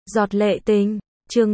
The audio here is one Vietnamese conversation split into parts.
Giọt lệ tình, chương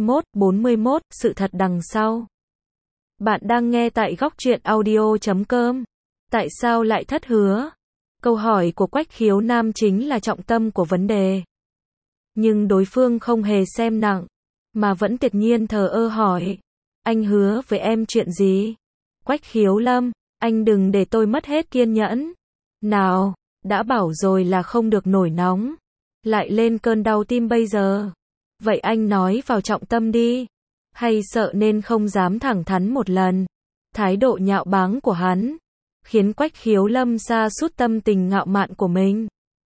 41, sự thật đằng sau. Bạn đang nghe tại góc truyện audio.com. Tại sao lại thất hứa? Câu hỏi của Quách Khiếu Nam chính là trọng tâm của vấn đề. Nhưng đối phương không hề xem nặng, mà vẫn tuyệt nhiên thờ ơ hỏi. Anh hứa với em chuyện gì? Quách Khiếu Lâm, anh đừng để tôi mất hết kiên nhẫn. Nào, đã bảo rồi là không được nổi nóng. Lại lên cơn đau tim bây giờ. Vậy anh nói vào trọng tâm đi. Hay sợ nên không dám thẳng thắn một lần. Thái độ nhạo báng của hắn khiến Quách Khiếu Lâm sa sút tâm tình ngạo mạn của mình.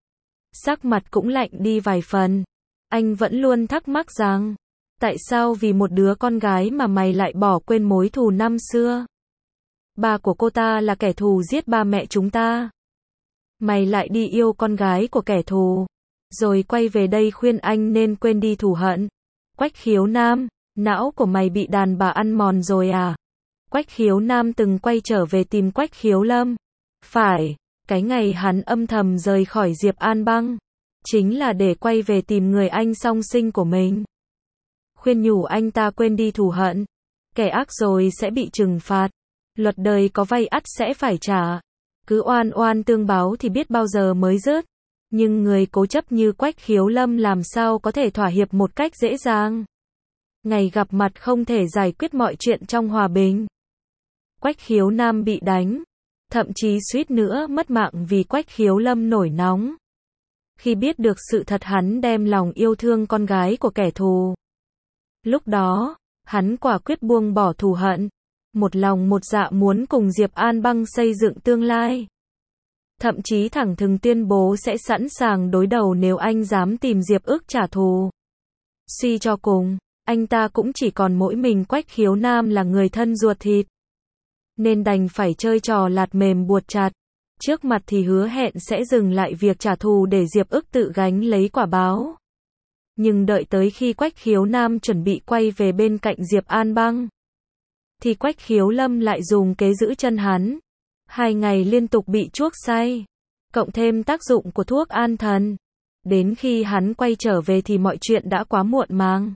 Sắc mặt cũng lạnh đi vài phần. Anh vẫn luôn thắc mắc rằng, tại sao vì một đứa con gái mà mày lại bỏ quên mối thù năm xưa? Ba của cô ta là kẻ thù giết ba mẹ chúng ta. Mày lại đi yêu con gái của kẻ thù, rồi quay về đây khuyên anh nên quên đi thù hận. Quách Khiếu Nam, não của mày bị đàn bà ăn mòn rồi à? Quách Khiếu Nam từng quay trở về tìm Quách Khiếu Lâm. Phải, cái ngày hắn âm thầm rời khỏi Diệp An Băng, chính là để quay về tìm người anh song sinh của mình. Khuyên nhủ anh ta quên đi thù hận. Kẻ ác rồi sẽ bị trừng phạt. Luật đời có vay ắt sẽ phải trả. Cứ oan oan tương báo thì biết bao giờ mới dứt. Nhưng người cố chấp như Quách Khiếu Lâm làm sao có thể thỏa hiệp một cách dễ dàng. Ngày gặp mặt không thể giải quyết mọi chuyện trong hòa bình. Quách Khiếu Nam bị đánh, thậm chí suýt nữa mất mạng vì Quách Khiếu Lâm nổi nóng. Khi biết được sự thật hắn đem lòng yêu thương con gái của kẻ thù. Lúc đó, hắn quả quyết buông bỏ thù hận, một lòng một dạ muốn cùng Diệp An Băng xây dựng tương lai. Thậm chí thẳng thừng tuyên bố sẽ sẵn sàng đối đầu nếu anh dám tìm Diệp Ức trả thù. Suy cho cùng, anh ta cũng chỉ còn mỗi mình Quách Khiếu Nam là người thân ruột thịt. Nên đành phải chơi trò lạt mềm buộc chặt. Trước mặt thì hứa hẹn sẽ dừng lại việc trả thù để Diệp Ức tự gánh lấy quả báo. Nhưng đợi tới khi Quách Khiếu Nam chuẩn bị quay về bên cạnh Diệp An Băng, thì Quách Khiếu Lâm lại dùng kế giữ chân hắn. 2 ngày liên tục bị chuốc say, cộng thêm tác dụng của thuốc an thần. Đến khi hắn quay trở về thì mọi chuyện đã quá muộn màng.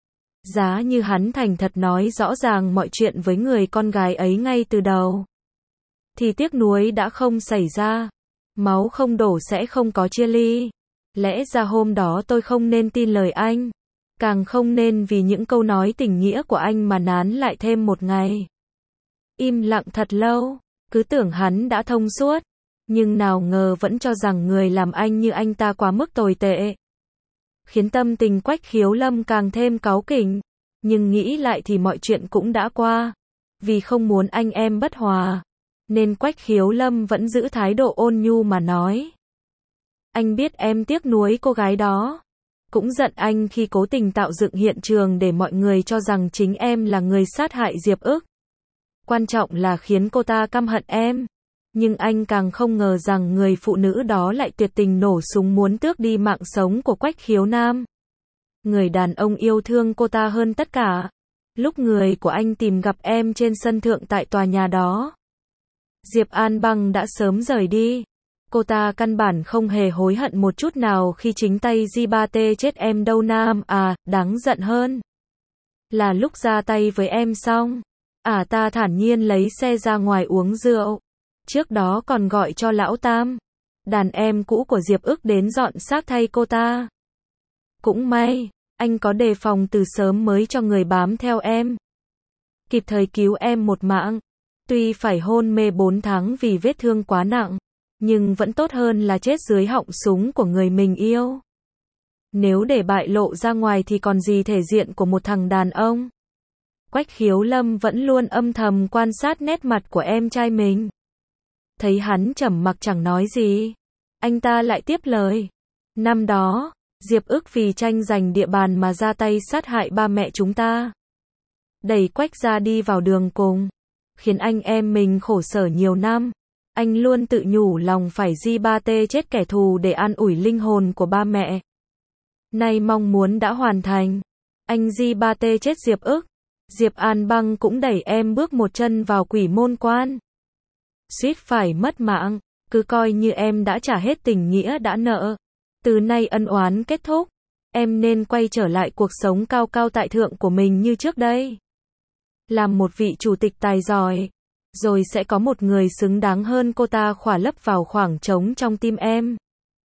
Giá như hắn thành thật nói rõ ràng mọi chuyện với người con gái ấy ngay từ đầu, thì tiếc nuối đã không xảy ra. Máu không đổ sẽ không có chia ly. Lẽ ra hôm đó tôi không nên tin lời anh. Càng không nên vì những câu nói tình nghĩa của anh mà nán lại thêm một ngày. Im lặng thật lâu, cứ tưởng hắn đã thông suốt. Nhưng nào ngờ vẫn cho rằng người làm anh như anh ta quá mức tồi tệ. Khiến tâm tình Quách Khiếu Lâm càng thêm cáu kỉnh. Nhưng nghĩ lại thì mọi chuyện cũng đã qua. Vì không muốn anh em bất hòa, nên Quách Khiếu Lâm vẫn giữ thái độ ôn nhu mà nói. Anh biết em tiếc nuối cô gái đó. Cũng giận anh khi cố tình tạo dựng hiện trường để mọi người cho rằng chính em là người sát hại Diệp Ức. Quan trọng là khiến cô ta căm hận em. Nhưng anh càng không ngờ rằng người phụ nữ đó lại tuyệt tình nổ súng muốn tước đi mạng sống của Quách Khiếu Nam. Người đàn ông yêu thương cô ta hơn tất cả. Lúc người của anh tìm gặp em trên sân thượng tại tòa nhà đó, Diệp An Băng đã sớm rời đi. Cô ta căn bản không hề hối hận một chút nào khi chính tay Di-ba-tê chết em đâu Nam à. Đáng giận hơn là lúc ra tay với em xong, ta thản nhiên lấy xe ra ngoài uống rượu. Trước đó còn gọi cho lão Tam, đàn em cũ của Diệp Ức đến dọn xác thay cô ta. Cũng may, anh có đề phòng từ sớm mới cho người bám theo em, kịp thời cứu em một mạng. Tuy phải hôn mê 4 tháng vì vết thương quá nặng, nhưng vẫn tốt hơn là chết dưới họng súng của người mình yêu. Nếu để bại lộ ra ngoài thì còn gì thể diện của một thằng đàn ông. Quách Khiếu Lâm vẫn luôn âm thầm quan sát nét mặt của em trai mình. Thấy hắn trầm mặc chẳng nói gì, anh ta lại tiếp lời. Năm đó, Diệp Ức vì tranh giành địa bàn mà ra tay sát hại ba mẹ chúng ta. Đẩy Quách ra đi vào đường cùng, khiến anh em mình khổ sở nhiều năm. Anh luôn tự nhủ lòng phải Di-ba-tê chết kẻ thù để an ủi linh hồn của ba mẹ. Nay mong muốn đã hoàn thành. Anh Di-ba-tê chết Diệp Ức. Diệp An Băng cũng đẩy em bước một chân vào quỷ môn quan. Suýt phải mất mạng. Cứ coi như em đã trả hết tình nghĩa đã nợ. Từ nay ân oán kết thúc. em nên quay trở lại cuộc sống cao cao tại thượng của mình như trước đây. Làm một vị chủ tịch tài giỏi, rồi sẽ có một người xứng đáng hơn cô ta khỏa lấp vào khoảng trống trong tim em.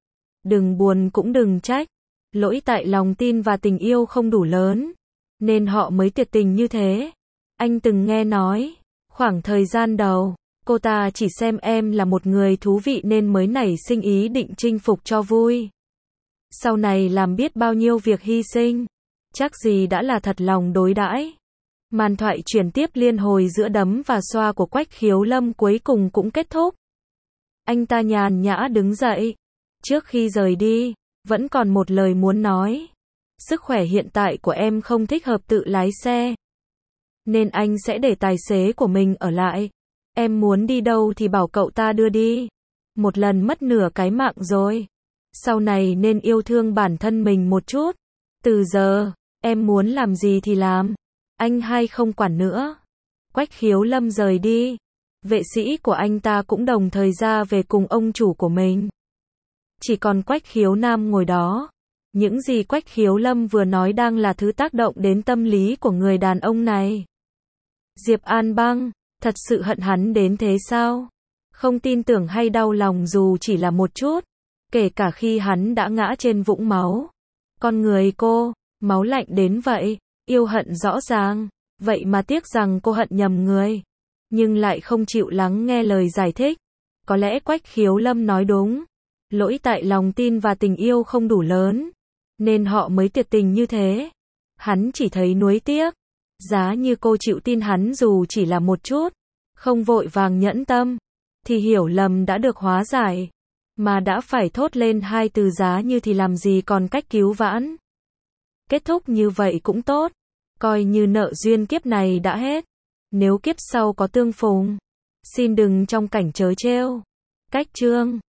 Đừng buồn cũng đừng trách, lỗi tại lòng tin và tình yêu không đủ lớn, nên họ mới tuyệt tình như thế. Anh từng nghe nói, khoảng thời gian đầu, cô ta chỉ xem em là một người thú vị nên mới nảy sinh ý định chinh phục cho vui. Sau này làm biết bao nhiêu việc hy sinh, chắc gì đã là thật lòng đối đãi. Màn thoại chuyển tiếp liên hồi giữa đấm và xoa của Quách Khiếu Lâm cuối cùng cũng kết thúc. Anh ta nhàn nhã đứng dậy. Trước khi rời đi, vẫn còn một lời muốn nói. Sức khỏe hiện tại của em không thích hợp tự lái xe, nên anh sẽ để tài xế của mình ở lại. Em muốn đi đâu thì bảo cậu ta đưa đi. Một lần mất nửa cái mạng rồi. Sau này nên yêu thương bản thân mình một chút. Từ giờ, em muốn làm gì thì làm. Anh hay không quản nữa. Quách Khiếu Lâm rời đi. Vệ sĩ của anh ta cũng đồng thời ra về cùng ông chủ của mình. Chỉ còn Quách Khiếu Nam ngồi đó. Những gì Quách Khiếu Lâm vừa nói đang là thứ tác động đến tâm lý của người đàn ông này. Diệp An Băng, thật sự hận hắn đến thế sao? Không tin tưởng hay đau lòng dù chỉ là một chút, kể cả khi hắn đã ngã trên vũng máu. Con người cô, máu lạnh đến vậy, yêu hận rõ ràng, vậy mà tiếc rằng cô hận nhầm người, nhưng lại không chịu lắng nghe lời giải thích. Có lẽ Quách Khiếu Lâm nói đúng, lỗi tại lòng tin và tình yêu không đủ lớn, nên họ mới tuyệt tình như thế. Hắn chỉ thấy nuối tiếc. Giá như cô chịu tin hắn dù chỉ là một chút, không vội vàng nhẫn tâm, thì hiểu lầm đã được hóa giải. Mà đã phải thốt lên hai từ giá như thì làm gì còn cách cứu vãn. Kết thúc như vậy cũng tốt, coi như nợ duyên kiếp này đã hết. Nếu kiếp sau có tương phùng, xin đừng trong cảnh trớ trêu. Cách chương